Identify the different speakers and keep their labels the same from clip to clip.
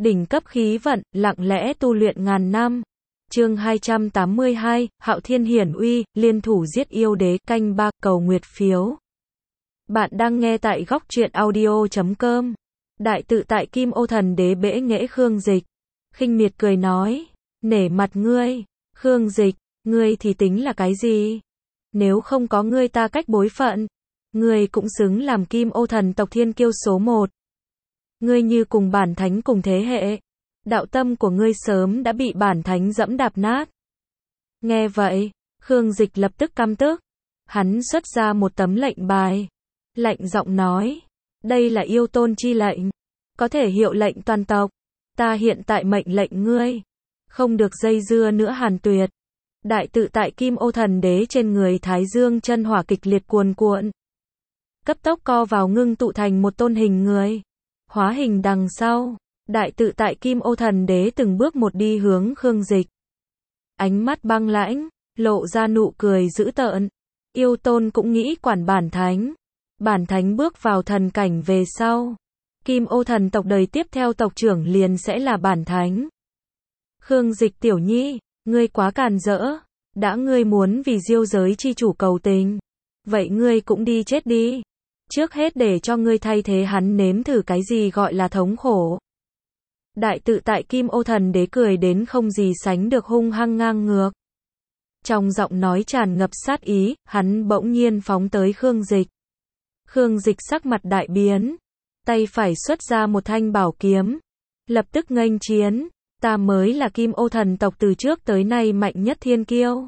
Speaker 1: đỉnh cấp khí vận, lặng lẽ tu luyện ngàn năm. Chương 282, Hạo Thiên Hiển Uy, liên thủ giết yêu đế, canh 3, cầu nguyệt phiếu. Bạn đang nghe tại góc truyện audio.com. Đại tự tại Kim Ô Thần Đế bẽ nghễ Khương Dịch. Khinh miệt cười nói, nể mặt ngươi, Khương Dịch, ngươi thì tính là cái gì? Nếu không có ngươi ta cách bối phận, ngươi cũng xứng làm Kim Ô thần tộc thiên kiêu số 1. Ngươi như cùng bản thánh cùng thế hệ, đạo tâm của ngươi sớm đã bị bản thánh dẫm đạp nát. Nghe vậy, Khương Dịch lập tức căm tức. Hắn xuất ra một tấm lệnh bài, lạnh giọng nói, đây là yêu tôn chi lệnh, có thể hiệu lệnh toàn tộc. Ta hiện tại mệnh lệnh ngươi, không được dây dưa nữa Hàn Tuyệt. Đại tự tại Kim Ô Thần Đế trên người Thái Dương chân hỏa kịch liệt cuồn cuộn, cấp tốc co vào ngưng tụ thành một tôn hình người. Hóa hình đằng sau, đại tự tại Kim Ô Thần Đế từng bước một đi hướng Khương Dịch. Ánh mắt băng lãnh, lộ ra nụ cười dữ tợn. Yêu tôn cũng nghĩ quản bản thánh. Bản thánh bước vào thần cảnh về sau, Kim Ô thần tộc đời tiếp theo tộc trưởng liền sẽ là bản thánh. Khương Dịch tiểu nhi, ngươi quá càn rỡ. Đã ngươi muốn vì diêu giới chi chủ cầu tình, vậy ngươi cũng đi chết đi. Trước hết để cho ngươi thay thế hắn nếm thử cái gì gọi là thống khổ. Đại tự tại Kim Ô Thần Đế cười đến không gì sánh được hung hăng ngang ngược. Trong giọng nói tràn ngập sát ý, hắn bỗng nhiên phóng tới Khương Dịch. Khương Dịch sắc mặt đại biến, tay phải xuất ra một thanh bảo kiếm, lập tức nghênh chiến. Ta mới là Kim Ô thần tộc từ trước tới nay mạnh nhất thiên kiêu.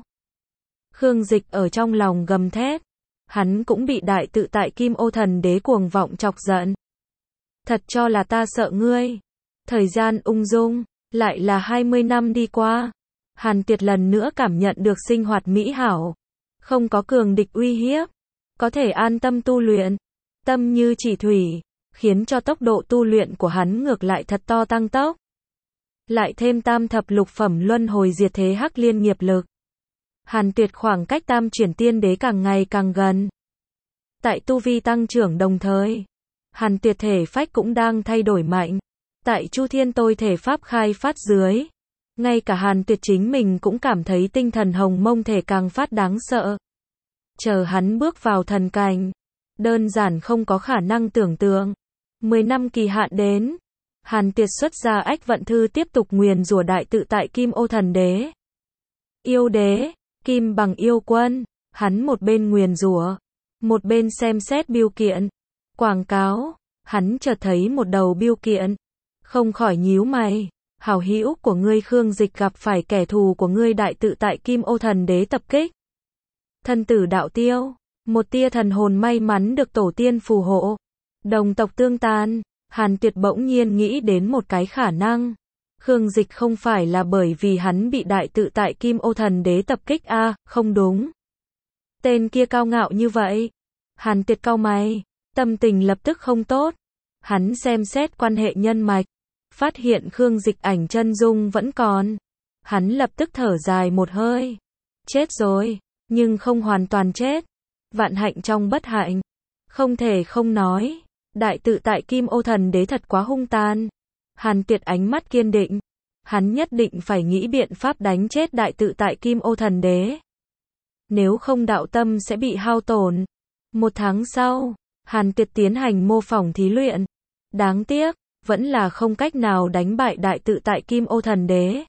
Speaker 1: Khương Dịch ở trong lòng gầm thét. Hắn cũng bị đại tự tại Kim Ô Thần Đế cuồng vọng chọc giận. Thật cho là ta sợ ngươi. Thời gian ung dung, lại là 20 năm đi qua. Hàn Tuyệt lần nữa cảm nhận được sinh hoạt mỹ hảo. Không có cường địch uy hiếp. Có thể an tâm tu luyện. Tâm như chỉ thủy, khiến cho tốc độ tu luyện của hắn ngược lại thật to tăng tốc. Lại thêm tam thập lục phẩm luân hồi diệt thế hắc liên nghiệp lực. Hàn Tuyệt khoảng cách tam chuyển tiên đế càng ngày càng gần. Tại tu vi tăng trưởng đồng thời, Hàn Tuyệt thể phách cũng đang thay đổi mạnh. Tại Chu Thiên Tôi thể pháp khai phát dưới, ngay cả Hàn Tuyệt chính mình cũng cảm thấy tinh thần hồng mông thể càng phát đáng sợ. Chờ hắn bước vào thần cảnh, đơn giản không có khả năng tưởng tượng. 10 năm kỳ hạn đến, Hàn Tuyệt xuất ra ách vận thư tiếp tục nguyền rủa đại tự tại Kim Ô Thần Đế. Yêu đế, Kim bằng yêu quân, hắn một bên nguyền rủa, một bên xem xét bưu kiện, quảng cáo. Hắn chợt thấy một đầu bưu kiện, không khỏi nhíu mày. Hảo hữu của ngươi Khương Dịch gặp phải kẻ thù của ngươi đại tự tại Kim Ô Thần Đế tập kích. Thân tử đạo tiêu, một tia thần hồn may mắn được tổ tiên phù hộ. Đồng tộc tương tàn. Hàn Tuyệt bỗng nhiên nghĩ đến một cái khả năng. Khương Dịch không phải là bởi vì hắn bị đại tự tại Kim Ô Thần Đế tập kích không đúng. Tên kia cao ngạo như vậy. Hàn Tuyệt cau mày, tâm tình lập tức không tốt. Hắn xem xét quan hệ nhân mạch, phát hiện Khương Dịch ảnh chân dung vẫn còn. Hắn lập tức thở dài một hơi. Chết rồi, nhưng không hoàn toàn chết. Vạn hạnh trong bất hạnh. Không thể không nói, đại tự tại Kim Ô Thần Đế thật quá hung tàn. Hàn Tuyệt ánh mắt kiên định. Hắn nhất định phải nghĩ biện pháp đánh chết đại tự tại Kim Ô Thần Đế. Nếu không đạo tâm sẽ bị hao tổn. 1 tháng sau, Hàn Tuyệt tiến hành mô phỏng thí luyện. Đáng tiếc, vẫn là không cách nào đánh bại đại tự tại Kim Ô Thần Đế.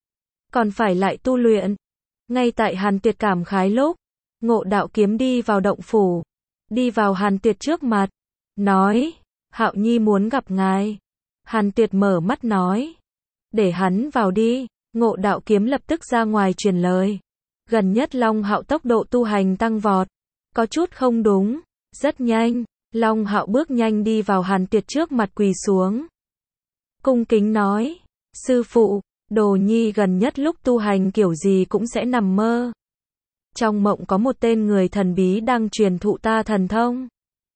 Speaker 1: Còn phải lại tu luyện. Ngay tại Hàn Tuyệt cảm khái lúc, Ngộ Đạo Kiếm đi vào động phủ. Đi vào Hàn Tuyệt trước mặt. Nói, Hạo Nhi muốn gặp ngài. Hàn Tuyệt mở mắt nói, để hắn vào đi. Ngộ Đạo Kiếm lập tức ra ngoài truyền lời. Gần nhất Long Hạo tốc độ tu hành tăng vọt. Có chút không đúng. Rất nhanh, Long Hạo bước nhanh đi vào Hàn Tuyệt trước mặt quỳ xuống. Cung kính nói, sư phụ, đồ nhi gần nhất lúc tu hành kiểu gì cũng sẽ nằm mơ. Trong mộng có một tên người thần bí đang truyền thụ ta thần thông.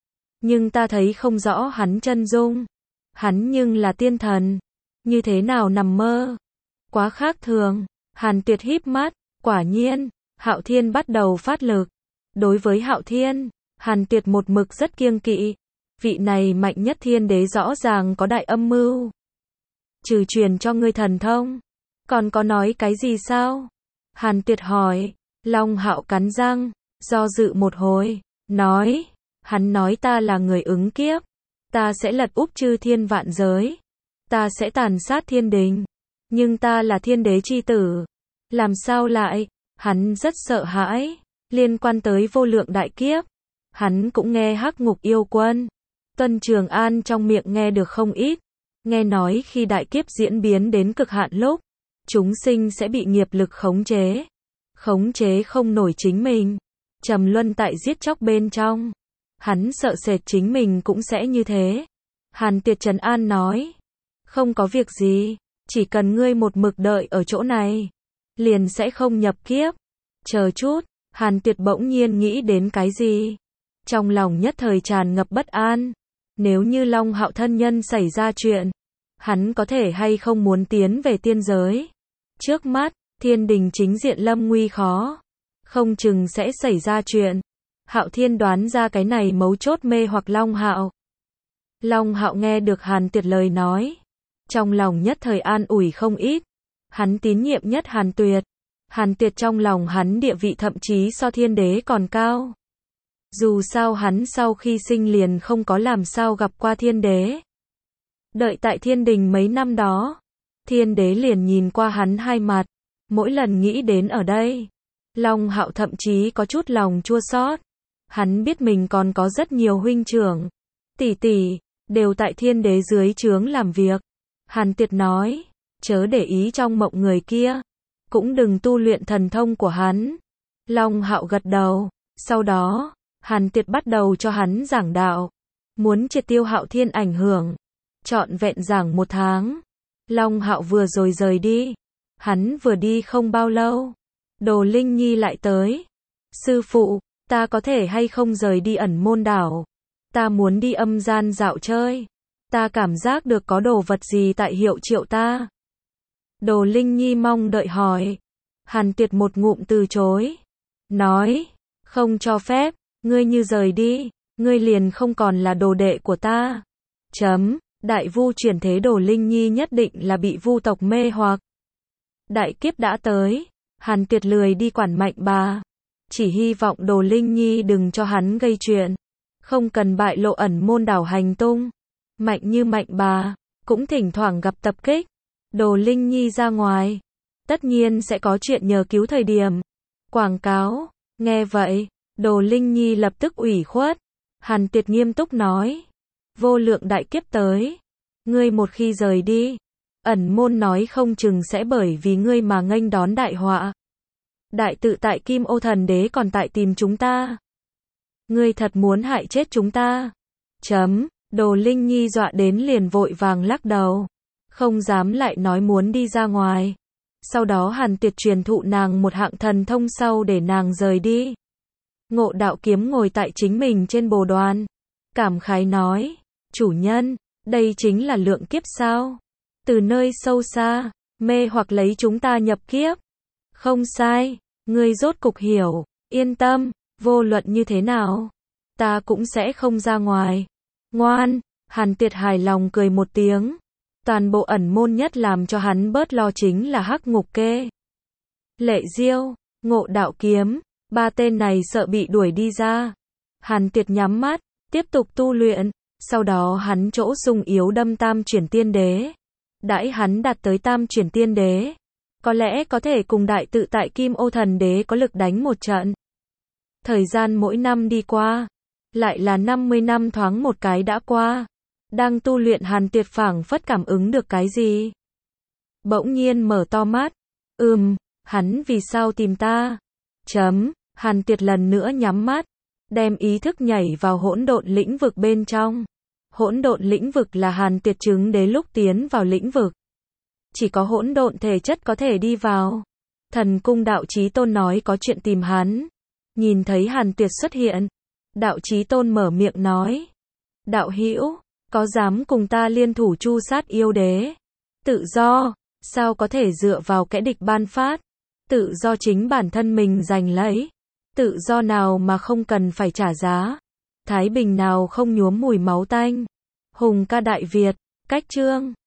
Speaker 1: Nhưng ta thấy không rõ hắn chân dung. Hắn nhưng là tiên thần. Như thế nào nằm mơ? Quá khác thường. Hàn Tuyệt híp mắt. Quả nhiên, Hạo Thiên bắt đầu phát lực. Đối với Hạo Thiên, Hàn Tuyệt một mực rất kiêng kỵ. Vị này mạnh nhất thiên đế rõ ràng có đại âm mưu. trừ truyền cho ngươi thần thông, còn có nói cái gì sao? Hàn Tuyệt hỏi. Long Hạo cắn răng, do dự một hồi, nói, hắn nói ta là người ứng kiếp, ta sẽ lật úp chư thiên vạn giới, ta sẽ tàn sát thiên đình, nhưng ta là thiên đế chi tử, làm sao lại? Hắn rất sợ hãi, liên quan tới vô lượng đại kiếp, hắn cũng nghe Hắc Ngục Yêu Quân, Tuân Trường An trong miệng nghe được không ít, nghe nói khi đại kiếp diễn biến đến cực hạn lúc, chúng sinh sẽ bị nghiệp lực khống chế không nổi chính mình, trầm luân tại giết chóc bên trong. Hắn sợ sệt chính mình cũng sẽ như thế. Hàn Tuyệt trấn an nói, không có việc gì, chỉ cần ngươi một mực đợi ở chỗ này, liền sẽ không nhập kiếp. Chờ chút, Hàn Tuyệt bỗng nhiên nghĩ đến cái gì, trong lòng nhất thời tràn ngập bất an. Nếu như Long Hạo thân nhân xảy ra chuyện, hắn có thể hay không muốn tiến về tiên giới? Trước mắt, thiên đình chính diện lâm nguy khó, không chừng sẽ xảy ra chuyện. Hạo Thiên đoán ra cái này mấu chốt mê hoặc Long Hạo. Long Hạo nghe được Hàn Tuyệt lời nói, trong lòng nhất thời an ủi không ít. Hắn tín nhiệm nhất Hàn Tuyệt. Hàn Tuyệt trong lòng hắn địa vị thậm chí so thiên đế còn cao. Dù sao hắn sau khi sinh liền không có làm sao gặp qua thiên đế. Đợi tại thiên đình mấy năm đó, thiên đế liền nhìn qua hắn hai mặt, mỗi lần nghĩ đến ở đây, Long Hạo thậm chí có chút lòng chua xót. Hắn biết mình còn có rất nhiều huynh trưởng, tỷ tỷ, đều tại thiên đế dưới trướng làm việc. Hàn Tuyệt nói, chớ để ý trong mộng người kia, cũng đừng tu luyện thần thông của hắn. Long Hạo gật đầu, sau đó, Hàn Tuyệt bắt đầu cho hắn giảng đạo, muốn triệt tiêu Hạo Thiên ảnh hưởng, trọn vẹn giảng 1 tháng. Long Hạo vừa rồi rời đi, hắn vừa đi không bao lâu, Đồ Linh Nhi lại tới. Sư phụ, ta có thể hay không rời đi Ẩn Môn đảo? Ta muốn đi âm gian dạo chơi. Ta cảm giác được có đồ vật gì tại hiệu triệu ta. Đồ Linh Nhi mong đợi hỏi. Hàn Tuyệt một ngụm từ chối. Nói, không cho phép, ngươi như rời đi, ngươi liền không còn là đồ đệ của ta. Đại vu chuyển thế Đồ Linh Nhi nhất định là bị vu tộc mê hoặc. Đại kiếp đã tới, Hàn Tuyệt lười đi quản Mạnh Bà. Chỉ hy vọng Đồ Linh Nhi đừng cho hắn gây chuyện, không cần bại lộ Ẩn Môn đảo hành tung. Mạnh như Mạnh Bà, cũng thỉnh thoảng gặp tập kích. Đồ Linh Nhi ra ngoài, tất nhiên sẽ có chuyện nhờ cứu thời điểm. Quảng cáo, nghe vậy, Đồ Linh Nhi lập tức ủy khuất. Hàn Tuyệt nghiêm túc nói, vô lượng đại kiếp tới, ngươi một khi rời đi, Ẩn Môn nói không chừng sẽ bởi vì ngươi mà nghênh đón đại họa. Đại tự tại Kim Ô Thần Đế còn tại tìm chúng ta. Ngươi thật muốn hại chết chúng ta. Đồ Linh Nhi dọa đến liền vội vàng lắc đầu, không dám lại nói muốn đi ra ngoài. Sau đó Hàn Tuyệt truyền thụ nàng một hạng thần thông sau để nàng rời đi. Ngộ Đạo Kiếm ngồi tại chính mình trên bồ đoàn, cảm khái nói, chủ nhân, đây chính là lượng kiếp sao? Từ nơi sâu xa, mê hoặc lấy chúng ta nhập kiếp. Không sai, ngươi rốt cục hiểu, yên tâm, vô luận như thế nào, ta cũng sẽ không ra ngoài. Ngoan, Hàn Tuyệt hài lòng cười một tiếng. Toàn bộ Ẩn Môn nhất làm cho hắn bớt lo chính là Hắc Ngục Kê, Lệ Diêu, Ngộ Đạo Kiếm, 3 tên này sợ bị đuổi đi ra. Hàn Tuyệt nhắm mắt, tiếp tục tu luyện, sau đó hắn chỗ sung yếu đâm Tam Chuyển Tiên Đế. Đãi hắn đạt tới Tam Chuyển Tiên Đế, có lẽ có thể cùng đại tự tại Kim Ô Thần Đế có lực đánh một trận. Thời gian mỗi năm đi qua, lại là 50 năm thoáng một cái đã qua. Đang tu luyện Hàn Tuyệt phảng phất cảm ứng được cái gì, bỗng nhiên mở to mắt. Hắn vì sao tìm ta? Hàn Tuyệt lần nữa nhắm mắt, đem ý thức nhảy vào hỗn độn lĩnh vực bên trong. Hỗn độn lĩnh vực là Hàn Tuyệt chứng đế lúc tiến vào lĩnh vực, chỉ có hỗn độn thể chất có thể đi vào. Thần cung Đạo Chí Tôn nói có chuyện tìm hắn. Nhìn thấy Hàn Tuyệt xuất hiện, Đạo Chí Tôn mở miệng nói, đạo hữu, có dám cùng ta liên thủ tru sát yêu đế? Tự do, sao có thể dựa vào kẻ địch ban phát? Tự do chính bản thân mình giành lấy. Tự do nào mà không cần phải trả giá? Thái bình nào không nhuốm mùi máu tanh? Hùng ca Đại Việt, cách chương